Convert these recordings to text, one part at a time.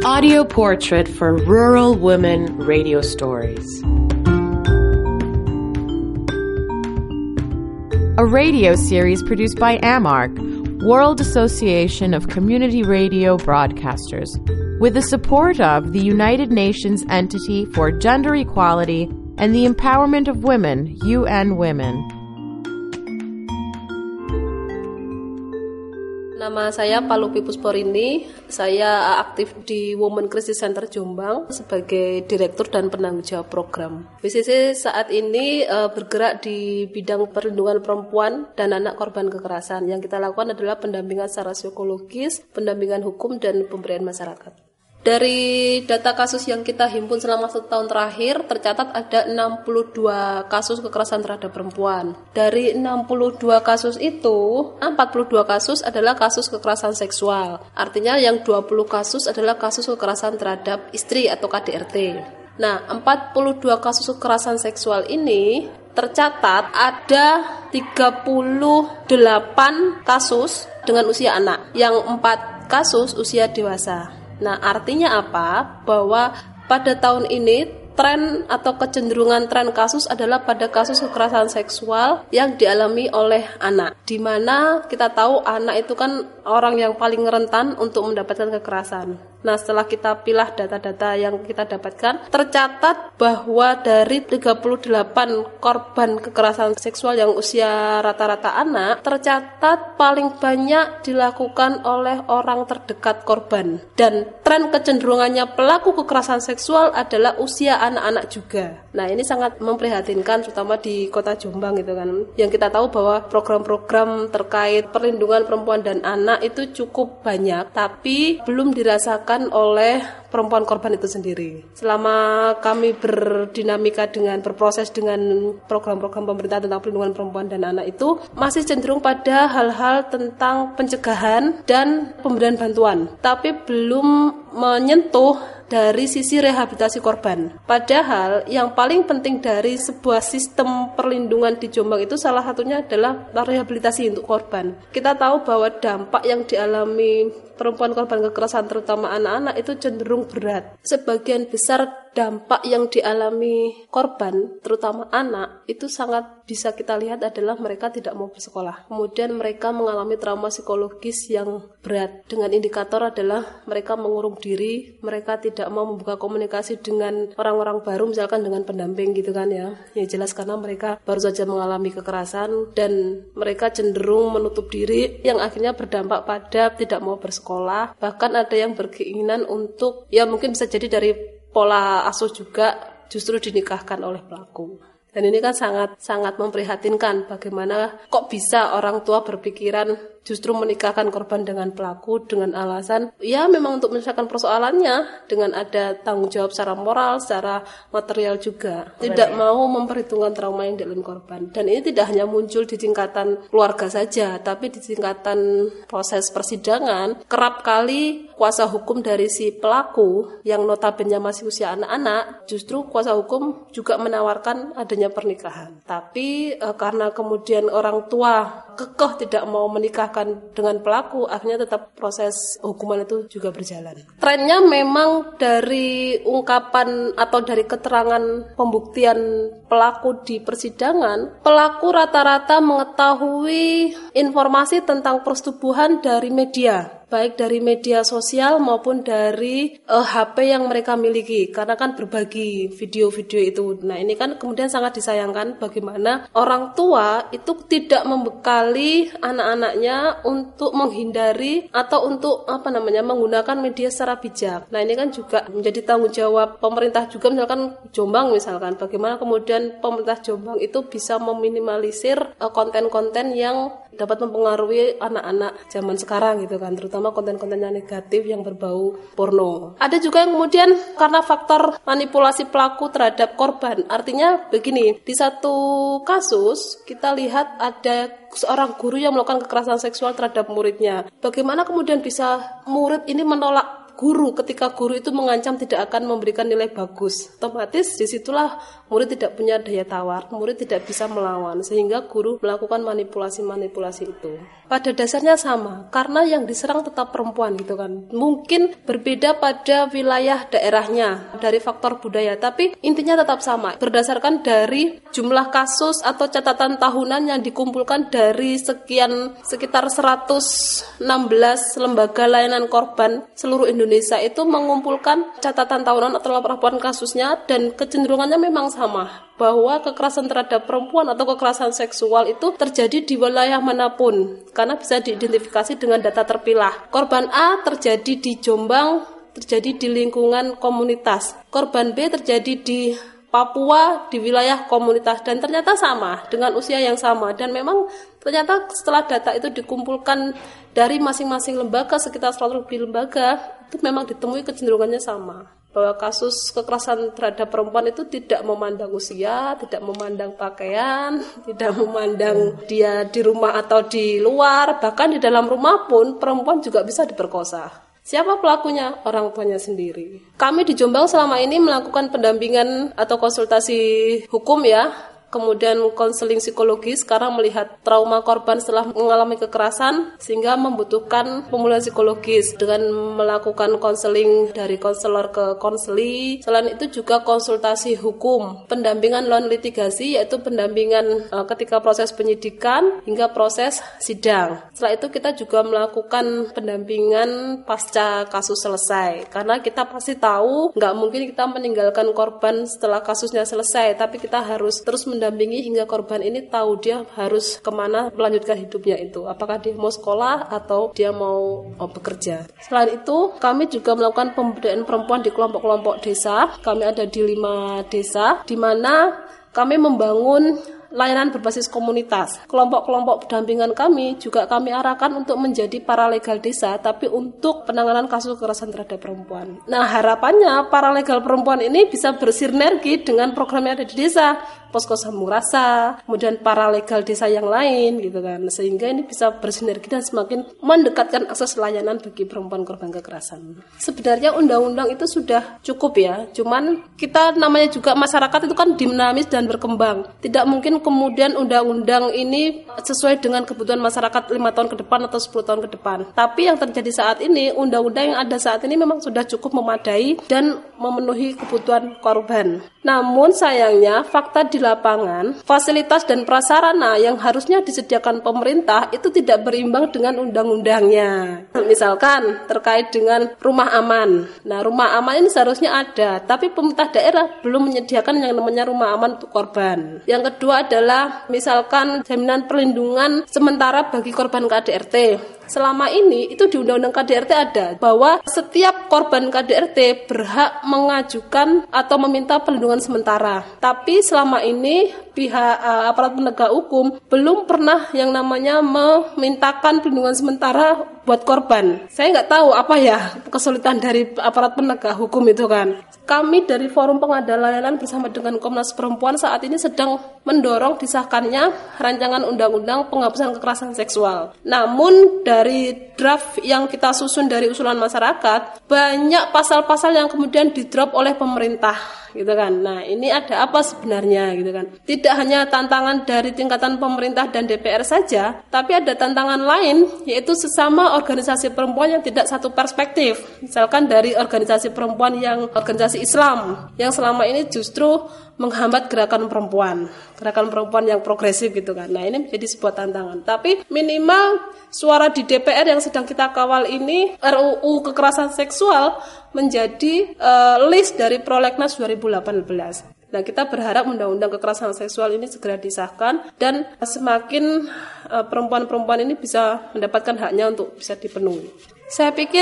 audio portrait for rural women radio stories. A radio series produced by AMARC, World Association of Community Radio Broadcasters, with the support of the United Nations Entity for Gender Equality and the Empowerment of Women, UN Women. Nama saya Palupi Pusporini, saya aktif di Women Crisis Center Jombang sebagai Direktur dan Penanggung Jawab Program. WCC saat ini bergerak di bidang perlindungan perempuan dan anak korban kekerasan. Yang kita lakukan adalah pendampingan secara psikologis, pendampingan hukum, dan pemberdayaan masyarakat. Dari data kasus yang kita himpun selama 1 tahun terakhir, tercatat ada 62 kasus kekerasan terhadap perempuan. Dari 62 kasus itu, 42 kasus adalah kasus kekerasan seksual. Artinya yang 20 kasus adalah kasus kekerasan terhadap istri atau KDRT. Nah, 42 kasus kekerasan seksual ini tercatat ada 38 kasus dengan usia anak, yang 4 kasus usia dewasa. Nah, artinya apa? Bahwa pada tahun ini tren atau kecenderungan tren kasus adalah pada kasus kekerasan seksual yang dialami oleh anak. Di mana kita tahu anak itu kan orang yang paling rentan untuk mendapatkan kekerasan. Nah, setelah kita pilah data-data yang kita dapatkan, tercatat bahwa dari 38 korban kekerasan seksual yang usia rata-rata anak, tercatat paling banyak dilakukan oleh orang terdekat korban. Dan tren kecenderungannya pelaku kekerasan seksual adalah usia anak-anak juga. Nah, ini sangat memprihatinkan, terutama di kota Jombang gitu kan. Yang kita tahu bahwa program-program terkait perlindungan perempuan dan anak itu cukup banyak, tapi belum dirasakan oleh perempuan korban itu sendiri. Selama kami berproses dengan program-program pemerintah tentang perlindungan perempuan dan anak itu masih cenderung pada hal-hal tentang pencegahan dan pemberian bantuan, tapi belum menyentuh dari sisi rehabilitasi korban. Padahal yang paling penting dari sebuah sistem perlindungan di Jombang itu salah satunya adalah rehabilitasi untuk korban. Kita tahu bahwa dampak yang dialami perempuan korban kekerasan terutama anak-anak itu cenderung berat. Sebagian besar dampak yang dialami korban terutama anak itu sangat bisa kita lihat adalah mereka tidak mau bersekolah. Kemudian mereka mengalami trauma psikologis yang berat. Dengan indikator adalah mereka mengurung diri, mereka tidak mau membuka komunikasi dengan orang-orang baru, misalkan dengan pendamping gitu kan ya. Ya jelas karena mereka baru saja mengalami kekerasan dan mereka cenderung menutup diri yang akhirnya berdampak pada tidak mau bersekolah. Bahkan ada yang berkeinginan untuk, ya mungkin bisa jadi dari pola asuh juga justru dinikahkan oleh pelaku. Dan ini kan sangat memprihatinkan bagaimana kok bisa orang tua berpikiran justru menikahkan korban dengan pelaku dengan alasan ya memang untuk menyelesaikan persoalannya dengan ada tanggung jawab secara moral, secara material juga. Tidak mau memperhitungkan trauma yang dialami korban. Dan ini tidak hanya muncul di tingkatan keluarga saja, tapi di tingkatan proses persidangan kerap kali kuasa hukum dari si pelaku yang notabene masih usia anak-anak, justru kuasa hukum juga menawarkan adanya pernikahan. Tapi karena kemudian orang tua kekeh tidak mau menikahkan dengan pelaku, akhirnya tetap proses hukuman itu juga berjalan. Trennya memang dari ungkapan atau dari keterangan pembuktian pelaku di persidangan, pelaku rata-rata mengetahui informasi tentang persetubuhan dari media, baik dari media sosial maupun dari HP yang mereka miliki, karena kan berbagi video-video itu. Nah, ini kan kemudian sangat disayangkan bagaimana orang tua itu tidak membekali anak-anaknya untuk menghindari atau untuk menggunakan media secara bijak. Nah, ini kan juga menjadi tanggung jawab pemerintah juga, misalkan Jombang misalkan, bagaimana kemudian pemerintah Jombang itu bisa meminimalisir konten-konten yang dapat mempengaruhi anak-anak zaman sekarang gitu kan, terutama konten-konten yang negatif yang berbau porno. Ada juga yang kemudian karena faktor manipulasi pelaku terhadap korban. Artinya begini, di satu kasus kita lihat ada seorang guru yang melakukan kekerasan seksual terhadap muridnya. Bagaimana kemudian bisa murid ini menolak guru, ketika guru itu mengancam tidak akan memberikan nilai bagus, otomatis disitulah murid tidak punya daya tawar, murid tidak bisa melawan, sehingga guru melakukan manipulasi-manipulasi itu. Pada dasarnya sama, karena yang diserang tetap perempuan gitu kan. Mungkin berbeda pada wilayah daerahnya dari faktor budaya, tapi intinya tetap sama. Berdasarkan dari jumlah kasus atau catatan tahunan yang dikumpulkan dari sekitar 116 lembaga layanan korban seluruh Indonesia itu mengumpulkan catatan tahunan atau laporan kasusnya, dan kecenderungannya memang sama, bahwa kekerasan terhadap perempuan atau kekerasan seksual itu terjadi di wilayah manapun karena bisa diidentifikasi dengan data terpilah. Korban A terjadi di Jombang, terjadi di lingkungan komunitas. Korban B terjadi di Papua, di wilayah komunitas, dan ternyata sama dengan usia yang sama. Dan memang ternyata setelah data itu dikumpulkan dari masing-masing lembaga, sekitar 100 lebih lembaga, itu memang ditemui kecenderungannya sama, bahwa kasus kekerasan terhadap perempuan itu tidak memandang usia, tidak memandang pakaian, tidak memandang dia di rumah atau di luar, bahkan di dalam rumah pun perempuan juga bisa diperkosa. Siapa pelakunya? Orang tuanya sendiri. Kami di Jombang selama ini melakukan pendampingan atau konsultasi hukum ya, kemudian konseling psikologis karena melihat trauma korban setelah mengalami kekerasan sehingga membutuhkan pemulihan psikologis dengan melakukan konseling dari konselor ke konseli. Selain itu juga konsultasi hukum, pendampingan non litigasi yaitu pendampingan ketika proses penyidikan hingga proses sidang. Setelah itu kita juga melakukan pendampingan pasca kasus selesai karena kita pasti tahu nggak mungkin kita meninggalkan korban setelah kasusnya selesai, tapi kita harus terus mendampingi hingga korban ini tahu dia harus kemana melanjutkan hidupnya itu. Apakah dia mau sekolah atau dia mau bekerja. Selain itu, kami juga melakukan pemberdayaan perempuan di kelompok-kelompok desa. Kami ada di 5 desa, di mana kami membangun layanan berbasis komunitas. Kelompok-kelompok pendampingan kami juga kami arahkan untuk menjadi paralegal desa, tapi untuk penanganan kasus kekerasan terhadap perempuan. Nah, harapannya paralegal perempuan ini bisa bersinergi dengan program yang ada di desa, posko sambung rasa, kemudian paralegal desa yang lain gitu kan, sehingga ini bisa bersinergi dan semakin mendekatkan akses layanan bagi perempuan korban kekerasan. Sebenarnya undang-undang itu sudah cukup ya, cuman kita namanya juga masyarakat itu kan dinamis dan berkembang. Tidak mungkin kemudian undang-undang ini sesuai dengan kebutuhan masyarakat 5 tahun ke depan atau 10 tahun ke depan. Tapi yang terjadi saat ini, undang-undang yang ada saat ini memang sudah cukup memadai dan memenuhi kebutuhan korban. Namun sayangnya fakta di lapangan, fasilitas dan prasarana yang harusnya disediakan pemerintah itu tidak berimbang dengan undang-undangnya. Misalkan terkait dengan rumah aman. Nah, rumah aman ini seharusnya ada, tapi pemerintah daerah belum menyediakan yang namanya rumah aman untuk korban. Yang kedua adalah misalkan jaminan perlindungan sementara bagi korban KDRT. Selama ini itu di Undang-Undang KDRT ada bahwa setiap korban KDRT berhak mengajukan atau meminta perlindungan sementara. Tapi selama ini pihak aparat penegak hukum belum pernah yang namanya memintakan perlindungan sementara buat korban. Saya nggak tahu apa ya kesulitan dari aparat penegak hukum itu kan. Kami dari Forum Pengadaan Layanan bersama dengan Komnas Perempuan saat ini sedang mendorong disahkannya rancangan undang-undang penghapusan kekerasan seksual. Namun dari draft yang kita susun dari usulan masyarakat, banyak pasal-pasal yang kemudian di-drop oleh pemerintah, gitu kan. Nah, ini ada apa sebenarnya, gitu kan. Tidak hanya tantangan dari tingkatan pemerintah dan DPR saja, tapi ada tantangan lain, yaitu sesama organisasi perempuan yang tidak satu perspektif. Misalkan dari organisasi perempuan yang organisasi Islam, yang selama ini justru menghambat gerakan perempuan yang progresif gitu kan. Nah, ini menjadi sebuah tantangan. Tapi minimal suara di DPR yang sedang kita kawal ini, RUU kekerasan seksual menjadi list dari Prolegnas 2018. Nah, kita berharap undang-undang kekerasan seksual ini segera disahkan dan semakin perempuan-perempuan ini bisa mendapatkan haknya untuk bisa dipenuhi. Saya pikir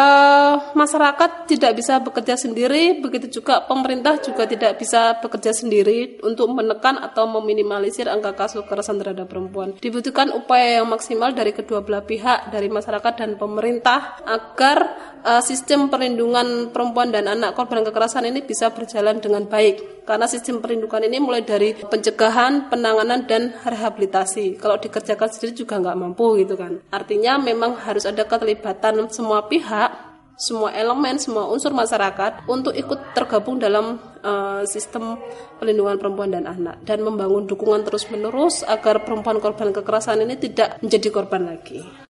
masyarakat tidak bisa bekerja sendiri, begitu juga pemerintah juga tidak bisa bekerja sendiri untuk menekan atau meminimalisir angka kasus kekerasan terhadap perempuan. Dibutuhkan upaya yang maksimal dari kedua belah pihak, dari masyarakat dan pemerintah, agar sistem perlindungan perempuan dan anak korban kekerasan ini bisa berjalan dengan baik. Karena sistem perlindungan ini mulai dari pencegahan, penanganan, dan rehabilitasi. Kalau dikerjakan sendiri juga nggak mampu gitu kan. Artinya memang harus ada keterlibatan semua pihak semua elemen, semua unsur masyarakat untuk ikut tergabung dalam sistem perlindungan perempuan dan anak dan membangun dukungan terus-menerus agar perempuan korban kekerasan ini tidak menjadi korban lagi.